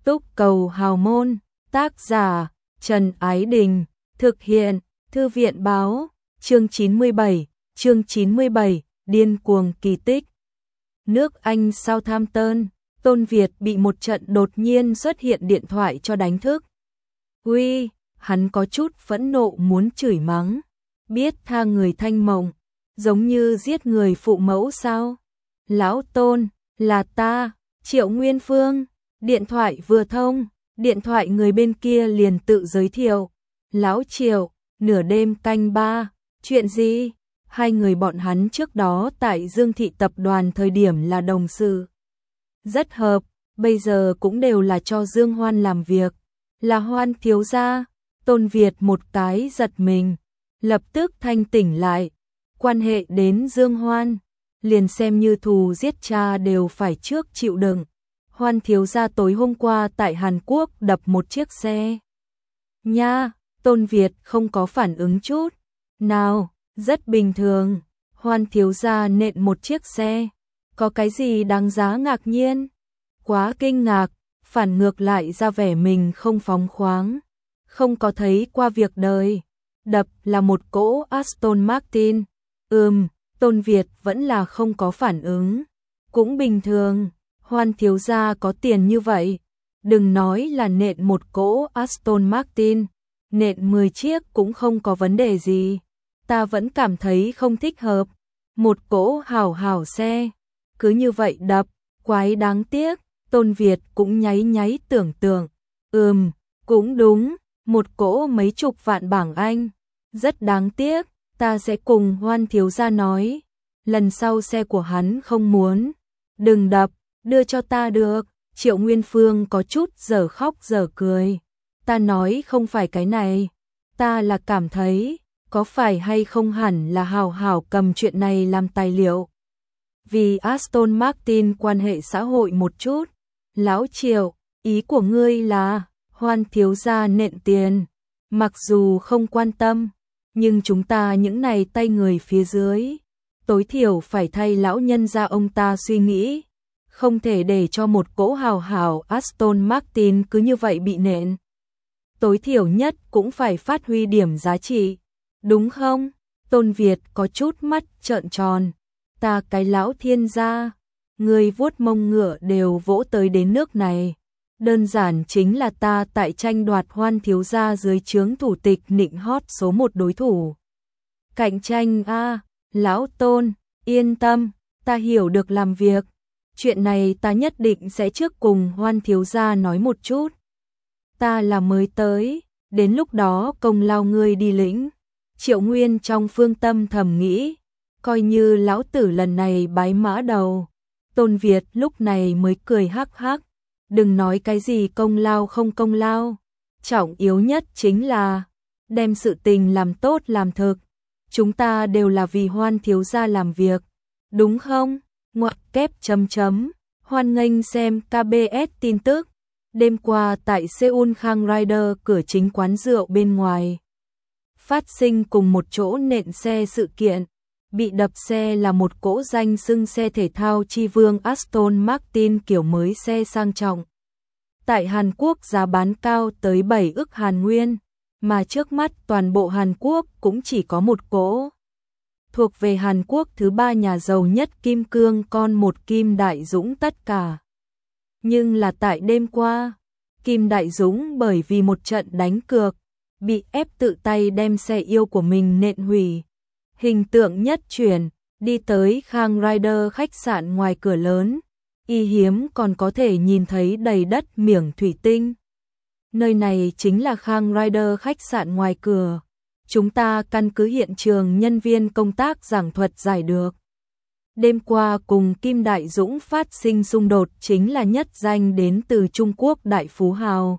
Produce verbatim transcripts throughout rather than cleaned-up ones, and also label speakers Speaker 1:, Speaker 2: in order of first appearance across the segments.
Speaker 1: Túc Cầu Hào Môn, tác giả Trần Ái Đình, thực hiện Thư viện Báo, chương chín mươi bảy, chương chín mươi bảy, điên cuồng kỳ tích. Nước Anh Southampton, Tôn Việt bị một trận đột nhiên xuất hiện điện thoại cho đánh thức. Uy, hắn có chút phẫn nộ muốn chửi mắng, biết tha người Thanh Mộng, giống như giết người phụ mẫu sao? Lão Tôn, là ta, Triệu Nguyên Phương. Điện thoại vừa thông, điện thoại người bên kia liền tự giới thiệu. Lão Triệu, nửa đêm canh ba, chuyện gì? Hai người bọn hắn trước đó tại Dương Thị Tập đoàn thời điểm là đồng sự. Rất hợp, bây giờ cũng đều là cho Dương Hoan làm việc. Là Hoan thiếu gia. Tôn Việt một cái giật mình, lập tức thanh tỉnh lại. Quan hệ đến Dương Hoan, liền xem như thù giết cha đều phải trước chịu đựng. Hoan thiếu gia tối hôm qua tại Hàn Quốc đập một chiếc xe. Nha, Tôn Việt không có phản ứng chút. Nào, rất bình thường. Hoan thiếu gia nện một chiếc xe. Có cái gì đáng giá ngạc nhiên? Quá kinh ngạc, phản ngược lại ra vẻ mình không phóng khoáng. Không có thấy qua việc đời. Đập là một cỗ Aston Martin. Ừm, Tôn Việt vẫn là không có phản ứng. Cũng bình thường. Hoan thiếu gia có tiền như vậy, đừng nói là nện một cỗ Aston Martin, nện mười chiếc cũng không có vấn đề gì. Ta vẫn cảm thấy không thích hợp. Một cỗ hảo hảo xe, cứ như vậy đập, quái đáng tiếc. Tôn Việt cũng nháy nháy tưởng tượng. Ừm, cũng đúng, một cỗ mấy chục vạn bảng Anh, rất đáng tiếc. Ta sẽ cùng Hoan thiếu gia nói, lần sau xe của hắn không muốn, đừng đập. Đưa cho ta được. Triệu Nguyên Phương có chút giờ khóc giờ cười. Ta nói không phải cái này. Ta là cảm thấy, có phải hay không hẳn là hào hảo cầm chuyện này làm tài liệu. Vì Aston Martin quan hệ xã hội một chút. Lão Triệu, ý của ngươi là, Hoan thiếu gia nện tiền. Mặc dù không quan tâm, nhưng chúng ta những này tay người phía dưới, tối thiểu phải thay lão nhân gia ông ta suy nghĩ. Không thể để cho một cỗ hào hào Aston Martin cứ như vậy bị nện. Tối thiểu nhất cũng phải phát huy điểm giá trị. Đúng không? Tôn Việt có chút mắt trợn tròn. Ta cái lão thiên gia, người vuốt mông ngựa đều vỗ tới đến nước này. Đơn giản chính là ta tại tranh đoạt Hoan thiếu gia dưới trướng thủ tịch nịnh hót số một đối thủ. Cạnh tranh a, lão Tôn, yên tâm, ta hiểu được làm việc. Chuyện này ta nhất định sẽ trước cùng Hoan thiếu gia nói một chút. Ta là mới tới, đến lúc đó công lao ngươi đi lĩnh. Triệu Nguyên trong phương tâm thầm nghĩ, coi như lão tử lần này bái mã đầu. Tôn Việt lúc này mới cười hắc hắc, đừng nói cái gì công lao không công lao. Trọng yếu nhất chính là, đem sự tình làm tốt làm thực. Chúng ta đều là vì Hoan thiếu gia làm việc, đúng không? Ngoặc kép chấm chấm, hoan nghênh xem ca bê ét tin tức. Đêm qua tại Seoul Khang Rider cửa chính quán rượu bên ngoài, phát sinh cùng một chỗ nện xe sự kiện. Bị đập xe là một cỗ danh xưng xe thể thao chi vương Aston Martin kiểu mới xe sang trọng. Tại Hàn Quốc giá bán cao tới bảy ức Hàn Nguyên, mà trước mắt toàn bộ Hàn Quốc cũng chỉ có một cỗ. Thuộc về Hàn Quốc thứ ba nhà giàu nhất kim cương con một Kim Đại Dũng tất cả. Nhưng là tại đêm qua, Kim Đại Dũng bởi vì một trận đánh cược, bị ép tự tay đem xe yêu của mình nện hủy. Hình tượng nhất chuyển, đi tới Khang Rider khách sạn ngoài cửa lớn, y hiếm còn có thể nhìn thấy đầy đất miếng thủy tinh. Nơi này chính là Khang Rider khách sạn ngoài cửa. Chúng ta căn cứ hiện trường nhân viên công tác giảng thuật giải được. Đêm qua cùng Kim Đại Dũng phát sinh xung đột chính là nhất danh đến từ Trung Quốc đại phú hào.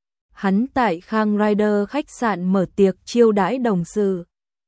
Speaker 1: Hắn tại Khang Rider khách sạn mở tiệc chiêu đãi đồng sự.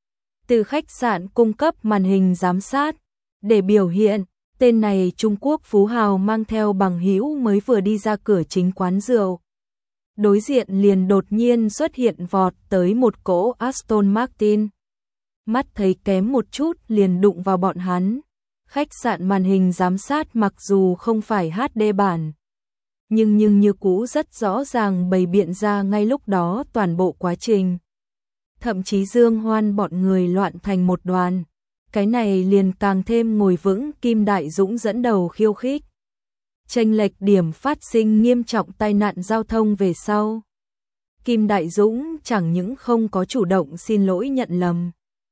Speaker 1: Từ khách sạn cung cấp màn hình giám sát, để biểu hiện, tên này Trung Quốc phú hào mang theo bằng hữu mới vừa đi ra cửa chính quán rượu. Đối diện liền đột nhiên xuất hiện vọt tới một cỗ Aston Martin. Mắt thấy kém một chút liền đụng vào bọn hắn. Khách sạn màn hình giám sát mặc dù không phải hát đê bản, nhưng nhưng như cũ rất rõ ràng bày biện ra ngay lúc đó toàn bộ quá trình. Thậm chí Dương Hoan bọn người loạn thành một đoàn. Cái này liền càng thêm ngồi vững Kim Đại Dũng dẫn đầu khiêu khích. Chênh lệch điểm phát sinh nghiêm trọng tai nạn giao thông về sau. Kim Đại Dũng chẳng những không có chủ động xin lỗi nhận lầm,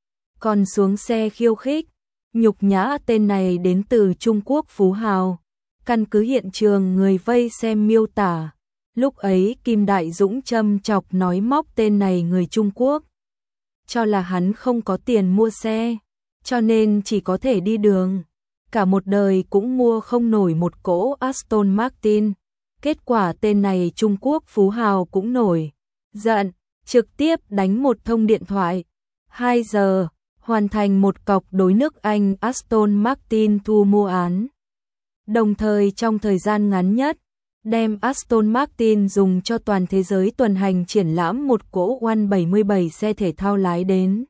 Speaker 1: còn xuống xe khiêu khích, nhục nhã tên này đến từ Trung Quốc phú hào. Căn cứ hiện trường người vây xem miêu tả, lúc ấy Kim Đại Dũng châm chọc nói móc tên này người Trung Quốc, cho là hắn không có tiền mua xe, cho nên chỉ có thể đi đường, cả một đời cũng mua không nổi một cỗ Aston Martin. Kết quả tên này Trung Quốc phú hào cũng nổi giận, trực tiếp đánh một thông điện thoại, hai giờ, hoàn thành một cọc đối nước Anh Aston Martin thu mua án. Đồng thời trong thời gian ngắn nhất, đem Aston Martin dùng cho toàn thế giới tuần hành triển lãm một cỗ oăn bảy mươi bảy xe thể thao lái đến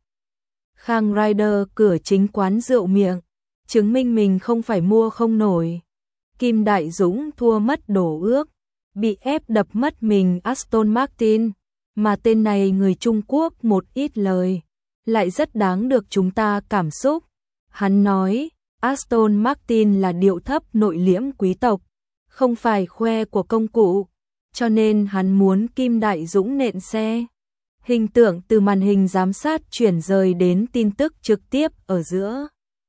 Speaker 1: Khang Rider cửa chính quán rượu miệng, chứng minh mình không phải mua không nổi. Kim Đại Dũng thua mất đổ ước, bị ép đập mất mình Aston Martin, mà tên này người Trung Quốc một ít lời, lại rất đáng được chúng ta cảm xúc. Hắn nói, Aston Martin là điệu thấp nội liễm quý tộc, không phải khoe của công cụ, cho nên hắn muốn Kim Đại Dũng nện xe. Hình tượng từ màn hình giám sát chuyển rời đến tin tức trực tiếp ở giữa.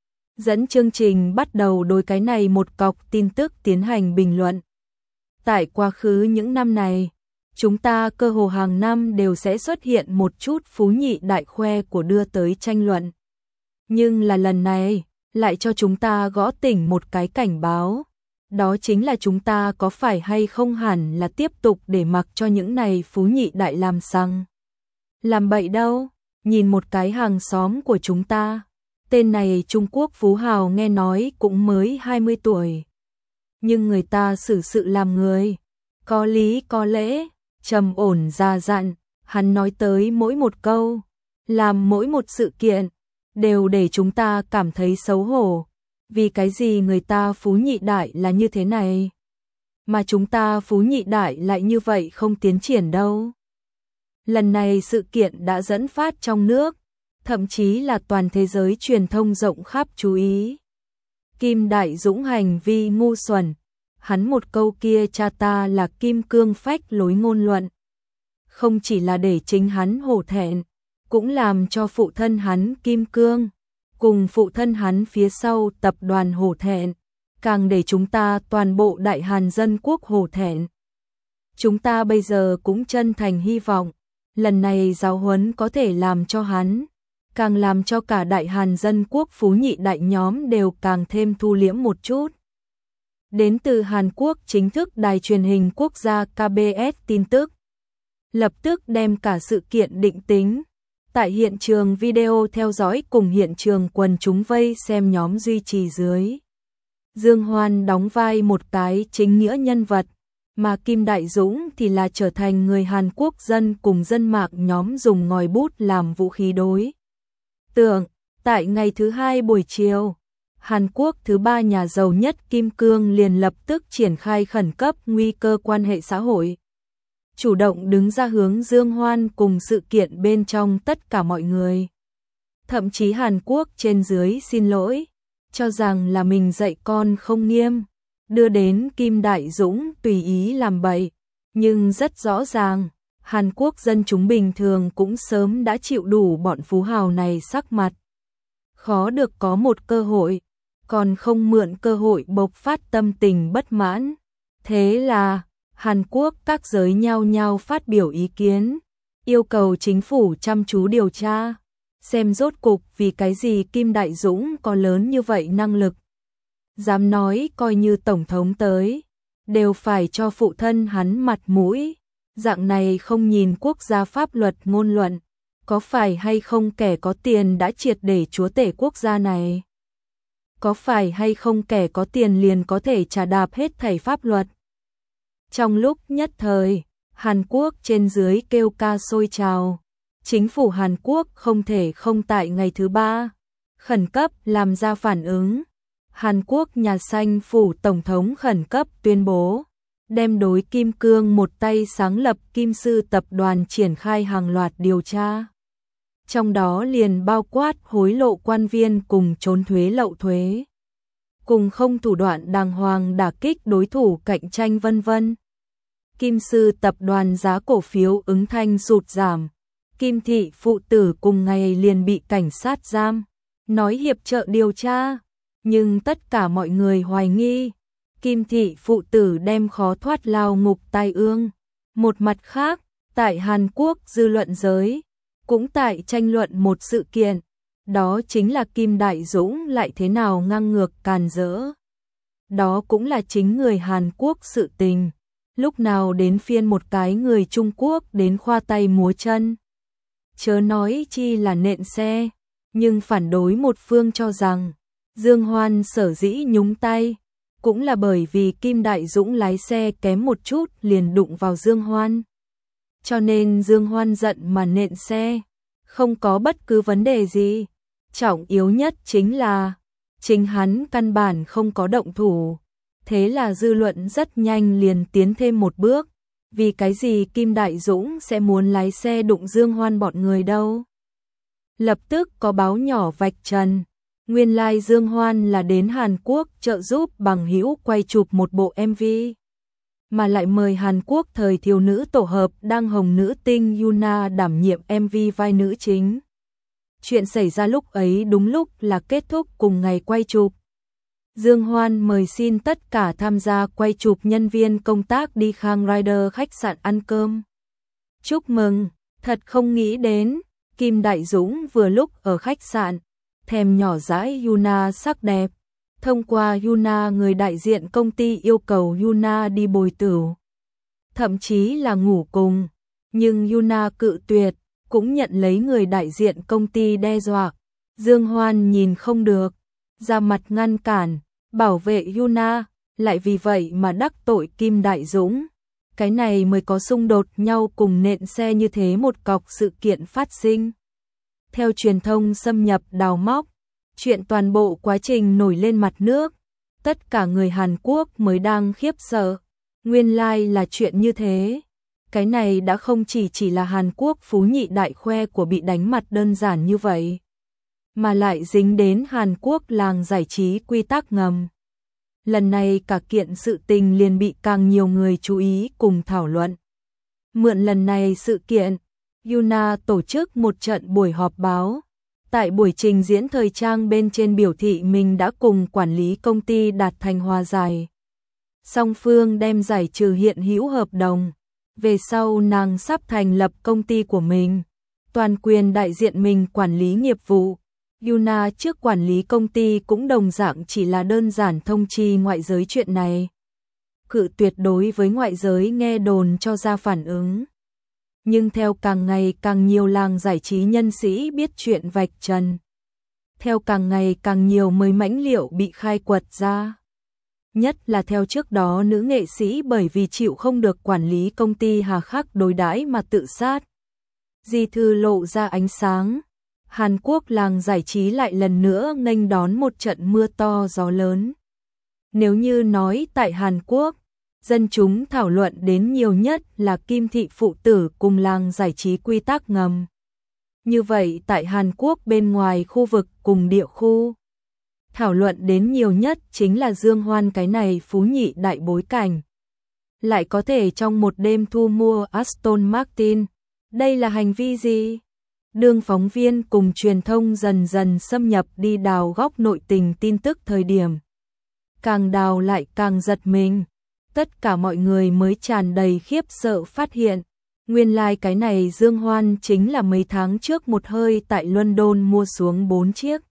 Speaker 1: Dẫn chương trình bắt đầu đối cái này một cọc tin tức tiến hành bình luận. Tại quá khứ những năm này, chúng ta cơ hồ hàng năm đều sẽ xuất hiện một chút phú nhị đại khoe của đưa tới tranh luận. Nhưng là lần này, lại cho chúng ta gõ tỉnh một cái cảnh báo. Đó chính là chúng ta có phải hay không hẳn là tiếp tục để mặc cho những này phú nhị đại làm xăng. Làm bậy đâu, nhìn một cái hàng xóm của chúng ta. Tên này Trung Quốc phú hào nghe nói cũng mới hai mươi tuổi. Nhưng người ta xử sự làm người, có lý có lễ, trầm ổn già dặn, hắn nói tới mỗi một câu, làm mỗi một sự kiện, đều để chúng ta cảm thấy xấu hổ. Vì cái gì người ta phú nhị đại là như thế này, mà chúng ta phú nhị đại lại như vậy không tiến triển đâu. Lần này sự kiện đã dẫn phát trong nước, thậm chí là toàn thế giới truyền thông rộng khắp chú ý. Kim Đại Dũng hành vi ngu xuẩn, hắn một câu kia cha ta là kim cương phách lối ngôn luận. Không chỉ là để chính hắn hổ thẹn, cũng làm cho phụ thân hắn Kim Cương, cùng phụ thân hắn phía sau tập đoàn hổ thẹn, càng để chúng ta toàn bộ Đại Hàn Dân Quốc hổ thẹn. Chúng ta bây giờ cũng chân thành hy vọng, lần này giáo huấn có thể làm cho hắn, càng làm cho cả Đại Hàn Dân Quốc phú nhị đại nhóm đều càng thêm thu liễm một chút. Đến từ Hàn Quốc chính thức đài truyền hình quốc gia ca bê ét tin tức, lập tức đem cả sự kiện định tính. Tại hiện trường video theo dõi cùng hiện trường quần chúng vây xem nhóm duy trì dưới. Dương Hoan đóng vai một cái chính nghĩa nhân vật, mà Kim Đại Dũng thì là trở thành người Hàn Quốc dân cùng dân mạc nhóm dùng ngòi bút làm vũ khí đối tượng. Tại ngày thứ hai buổi chiều, Hàn Quốc thứ ba nhà giàu nhất Kim Cương liền lập tức triển khai khẩn cấp nguy cơ quan hệ xã hội. Chủ động đứng ra hướng Dương Hoan cùng sự kiện bên trong tất cả mọi người. Thậm chí Hàn Quốc trên dưới xin lỗi, cho rằng là mình dạy con không nghiêm, đưa đến Kim Đại Dũng tùy ý làm bậy. Nhưng rất rõ ràng, Hàn Quốc dân chúng bình thường cũng sớm đã chịu đủ bọn phú hào này sắc mặt. Khó được có một cơ hội, còn không mượn cơ hội bộc phát tâm tình bất mãn. Thế là Hàn Quốc các giới nhao nhao phát biểu ý kiến, yêu cầu chính phủ chăm chú điều tra, xem rốt cục vì cái gì Kim Đại Dũng có lớn như vậy năng lực. Dám nói coi như tổng thống tới, đều phải cho phụ thân hắn mặt mũi, dạng này không nhìn quốc gia pháp luật ngôn luận, có phải hay không kẻ có tiền đã triệt để chúa tể quốc gia này? Có phải hay không kẻ có tiền liền có thể trà đạp hết thảy pháp luật? Trong lúc nhất thời, Hàn Quốc trên dưới kêu ca sôi trào. Chính phủ Hàn Quốc không thể không tại ngày thứ ba, khẩn cấp làm ra phản ứng. Hàn Quốc nhà xanh phủ tổng thống khẩn cấp tuyên bố, đem đối Kim Cương một tay sáng lập Kim Sư tập đoàn triển khai hàng loạt điều tra. Trong đó liền bao quát hối lộ quan viên cùng trốn thuế lậu thuế, cùng không thủ đoạn đàng hoàng đả kích đối thủ cạnh tranh vân vân. Kim Sư tập đoàn giá cổ phiếu ứng thanh sụt giảm, Kim thị phụ tử cùng ngày liền bị cảnh sát giam, nói hiệp trợ điều tra, nhưng tất cả mọi người hoài nghi, Kim thị phụ tử đem khó thoát lao ngục tai ương. Một mặt khác, tại Hàn Quốc dư luận giới, cũng tại tranh luận một sự kiện, đó chính là Kim Đại Dũng lại thế nào ngang ngược càn rỡ. Đó cũng là chính người Hàn Quốc sự tình, lúc nào đến phiên một cái người Trung Quốc đến khoa tay múa chân. Chớ nói chi là nện xe, nhưng phản đối một phương cho rằng, Dương Hoan sở dĩ nhúng tay, cũng là bởi vì Kim Đại Dũng lái xe kém một chút liền đụng vào Dương Hoan. Cho nên Dương Hoan giận mà nện xe, không có bất cứ vấn đề gì. Trọng yếu nhất chính là, chính hắn căn bản không có động thủ. Thế là dư luận rất nhanh liền tiến thêm một bước. Vì cái gì Kim Đại Dũng sẽ muốn lái xe đụng Dương Hoan bọn người đâu? Lập tức có báo nhỏ vạch trần. Nguyên lai like Dương Hoan là đến Hàn Quốc trợ giúp bằng hữu quay chụp một bộ em vê. Mà lại mời Hàn Quốc thời thiếu nữ tổ hợp đang hồng nữ tinh Yuna đảm nhiệm em vê vai nữ chính. Chuyện xảy ra lúc ấy đúng lúc là kết thúc cùng ngày quay chụp. Dương Hoan mời xin tất cả tham gia quay chụp nhân viên công tác đi Khang Rider khách sạn ăn cơm. Chúc mừng, thật không nghĩ đến, Kim Đại Dũng vừa lúc ở khách sạn, thèm nhỏ dãi Yuna sắc đẹp. Thông qua Yuna người đại diện công ty yêu cầu Yuna đi bồi tửu. Thậm chí là ngủ cùng, nhưng Yuna cự tuyệt, cũng nhận lấy người đại diện công ty đe dọa. Dương Hoan nhìn không được, ra mặt ngăn cản, bảo vệ Yuna, lại vì vậy mà đắc tội Kim Đại Dũng. Cái này mới có xung đột nhau cùng nện xe như thế một cọc sự kiện phát sinh. Theo truyền thông xâm nhập đào móc, chuyện toàn bộ quá trình nổi lên mặt nước, tất cả người Hàn Quốc mới đang khiếp sợ. Nguyên lai like là chuyện như thế. Cái này đã không chỉ chỉ là Hàn Quốc phú nhị đại khoe của bị đánh mặt đơn giản như vậy, mà lại dính đến Hàn Quốc làng giải trí quy tắc ngầm. Lần này cả kiện sự tình liền bị càng nhiều người chú ý cùng thảo luận. Mượn lần này sự kiện, Yuna tổ chức một trận buổi họp báo. Tại buổi trình diễn thời trang bên trên biểu thị mình đã cùng quản lý công ty đạt thành hòa giải. Song phương đem giải trừ hiện hữu hợp đồng. Về sau nàng sắp thành lập công ty của mình, toàn quyền đại diện mình quản lý nghiệp vụ. Yuna trước quản lý công ty cũng đồng dạng chỉ là đơn giản thông chi ngoại giới chuyện này. Cự tuyệt đối với ngoại giới nghe đồn cho ra phản ứng. Nhưng theo càng ngày càng nhiều làng giải trí nhân sĩ biết chuyện vạch trần, theo càng ngày càng nhiều mới mãnh liệu bị khai quật ra. Nhất là theo trước đó nữ nghệ sĩ bởi vì chịu không được quản lý công ty hà khắc đối đãi mà tự sát. Di thư lộ ra ánh sáng, Hàn Quốc làng giải trí lại lần nữa nghênh đón một trận mưa to gió lớn. Nếu như nói tại Hàn Quốc, dân chúng thảo luận đến nhiều nhất là Kim thị phụ tử cùng làng giải trí quy tắc ngầm. Như vậy tại Hàn Quốc bên ngoài khu vực cùng địa khu, thảo luận đến nhiều nhất chính là Dương Hoan cái này phú nhị đại bối cảnh. Lại có thể trong một đêm thu mua Aston Martin. Đây là hành vi gì? Đương phóng viên cùng truyền thông dần dần xâm nhập đi đào góc nội tình tin tức thời điểm. Càng đào lại càng giật mình. Tất cả mọi người mới tràn đầy khiếp sợ phát hiện. Nguyên lai like cái này Dương Hoan chính là mấy tháng trước một hơi tại London mua xuống bốn chiếc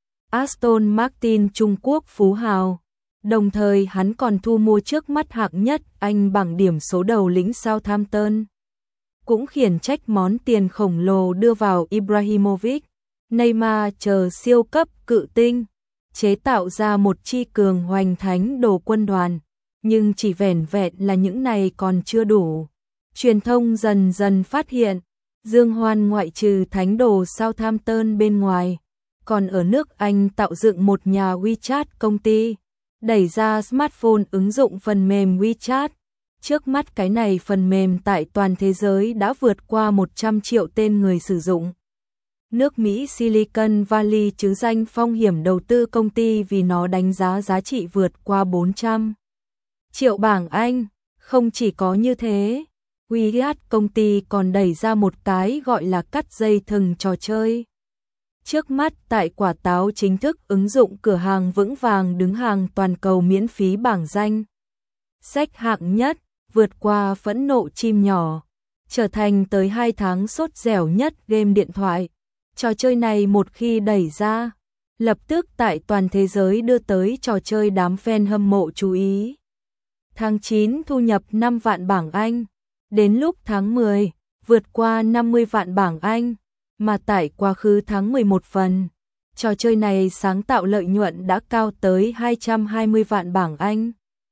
Speaker 1: Aston Martin Trung Quốc phú hào. Đồng thời hắn còn thu mua trước mắt hạng nhất Anh bằng điểm số đầu lĩnh Southampton. Cũng khiển trách món tiền khổng lồ đưa vào Ibrahimovic, Neymar chờ siêu cấp cự tinh, chế tạo ra một chi cường hoành thánh đồ quân đoàn. Nhưng chỉ vẻn vẹn là những này còn chưa đủ. Truyền thông dần dần phát hiện, Dương Hoan ngoại trừ thánh đồ Southampton bên ngoài, còn ở nước Anh tạo dựng một nhà WeChat công ty, đẩy ra smartphone ứng dụng phần mềm WeChat, Trước mắt cái này phần mềm tại toàn thế giới đã vượt qua một trăm triệu tên người sử dụng. Nước Mỹ Silicon Valley chứ danh phong hiểm đầu tư công ty vì nó đánh giá giá trị vượt qua bốn trăm triệu bảng Anh. Không chỉ có như thế, Wyatt công ty còn đẩy ra một cái gọi là cắt dây thừng trò chơi. Trước mắt tại quả táo chính thức ứng dụng cửa hàng vững vàng đứng hàng toàn cầu miễn phí bảng danh sách hạng nhất, vượt qua phẫn nộ chim nhỏ, trở thành tới hai tháng sốt dẻo nhất game điện thoại. Trò chơi này một khi đẩy ra, lập tức tại toàn thế giới đưa tới trò chơi đám fan hâm mộ chú ý. Tháng chín thu nhập năm vạn bảng Anh, đến lúc tháng mười, vượt qua năm mươi vạn bảng Anh, mà tại quá khứ tháng mười một phần, trò chơi này sáng tạo lợi nhuận đã cao tới hai trăm hai mươi vạn bảng Anh.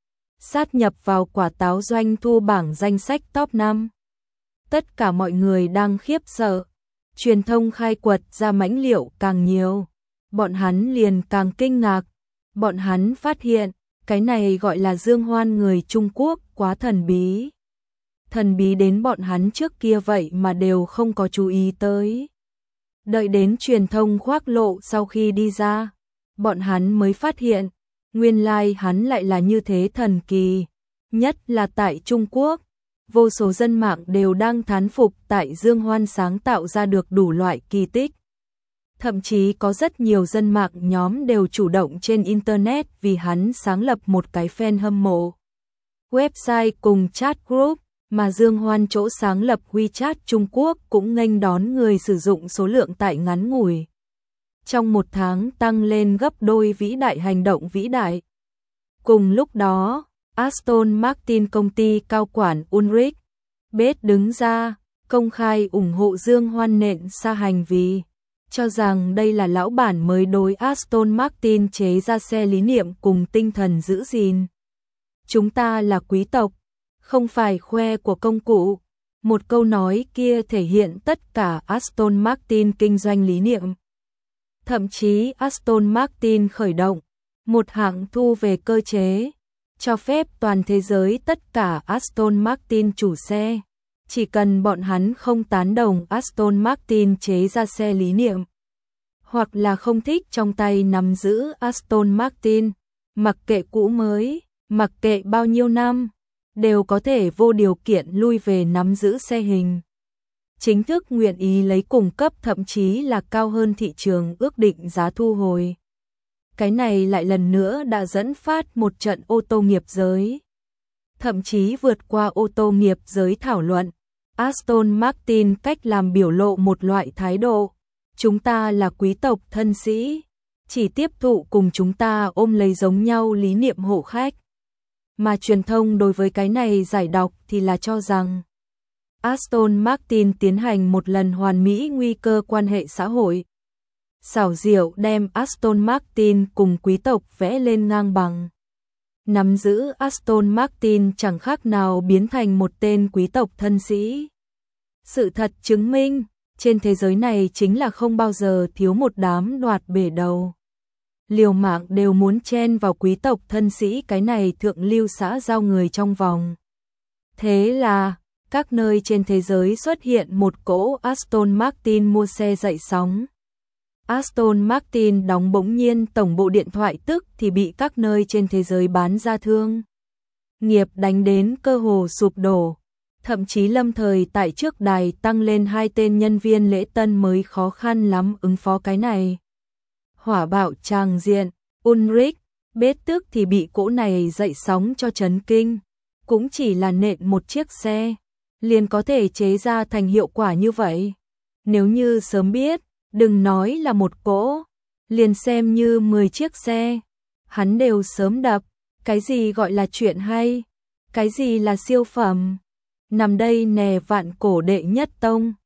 Speaker 1: Sát nhập vào quả táo doanh thu bảng danh sách top năm. Tất cả mọi người đang khiếp sợ, truyền thông khai quật ra mãnh liệu càng nhiều, bọn hắn liền càng kinh ngạc, bọn hắn phát hiện, cái này gọi là Dương Hoan người Trung Quốc quá thần bí. Thần bí đến bọn hắn trước kia vậy mà đều không có chú ý tới. Đợi đến truyền thông khoác lộ sau khi đi ra, bọn hắn mới phát hiện, nguyên lai like hắn lại là như thế thần kỳ, nhất là tại Trung Quốc. Vô số dân mạng đều đang thán phục tại Dương Hoan sáng tạo ra được đủ loại kỳ tích. Thậm chí có rất nhiều dân mạng nhóm đều chủ động trên Internet vì hắn sáng lập một cái fan hâm mộ website cùng chat group, mà Dương Hoan chỗ sáng lập WeChat Trung Quốc cũng nghênh đón người sử dụng số lượng tại ngắn ngủi. Trong một tháng tăng lên gấp đôi vĩ đại hành động vĩ đại. Cùng lúc đó, Aston Martin công ty cao quản Ulrich Beth đứng ra, công khai ủng hộ Dương Hoan nện xa hành vi, cho rằng đây là lão bản mới đối Aston Martin chế ra xe lý niệm cùng tinh thần giữ gìn. Chúng ta là quý tộc, không phải khoe của công cụ. Một câu nói kia thể hiện tất cả Aston Martin kinh doanh lý niệm. Thậm chí Aston Martin khởi động một hạng thu về cơ chế, cho phép toàn thế giới tất cả Aston Martin chủ xe, chỉ cần bọn hắn không tán đồng Aston Martin chế ra xe lý niệm, hoặc là không thích trong tay nắm giữ Aston Martin, mặc kệ cũ mới, mặc kệ bao nhiêu năm, đều có thể vô điều kiện lui về nắm giữ xe hình. Chính thức nguyện ý lấy cùng cấp thậm chí là cao hơn thị trường ước định giá thu hồi. Cái này lại lần nữa đã dẫn phát một trận ô tô nghiệp giới. Thậm chí vượt qua ô tô nghiệp giới thảo luận, Aston Martin cách làm biểu lộ một loại thái độ. Chúng ta là quý tộc thân sĩ, chỉ tiếp thụ cùng chúng ta ôm lấy giống nhau lý niệm hộ khách. Mà truyền thông đối với cái này giải đọc thì là cho rằng Aston Martin tiến hành một lần hoàn mỹ nguy cơ quan hệ xã hội. Xảo diệu đem Aston Martin cùng quý tộc vẽ lên ngang bằng. Nắm giữ Aston Martin chẳng khác nào biến thành một tên quý tộc thân sĩ. Sự thật chứng minh, trên thế giới này chính là không bao giờ thiếu một đám đoạt bể đầu. Liều mạng đều muốn chen vào quý tộc thân sĩ cái này thượng lưu xã giao người trong vòng. Thế là, các nơi trên thế giới xuất hiện một cỗ Aston Martin mua xe dậy sóng. Aston Martin đóng bỗng nhiên tổng bộ điện thoại tức thì bị các nơi trên thế giới bán ra thương. Nghiệp đánh đến cơ hồ sụp đổ, thậm chí lâm thời tại trước đài tăng lên hai tên nhân viên lễ tân mới khó khăn lắm ứng phó cái này. Hỏa bạo tràng diện, Ulrich Beth tức thì bị cỗ này dậy sóng cho chấn kinh, cũng chỉ là nện một chiếc xe, liền có thể chế ra thành hiệu quả như vậy. Nếu như sớm biết, đừng nói là một cỗ, liền xem như mười chiếc xe, hắn đều sớm đập. Cái gì gọi là chuyện hay, cái gì là siêu phẩm, nằm đây nè vạn cổ đệ nhất tông.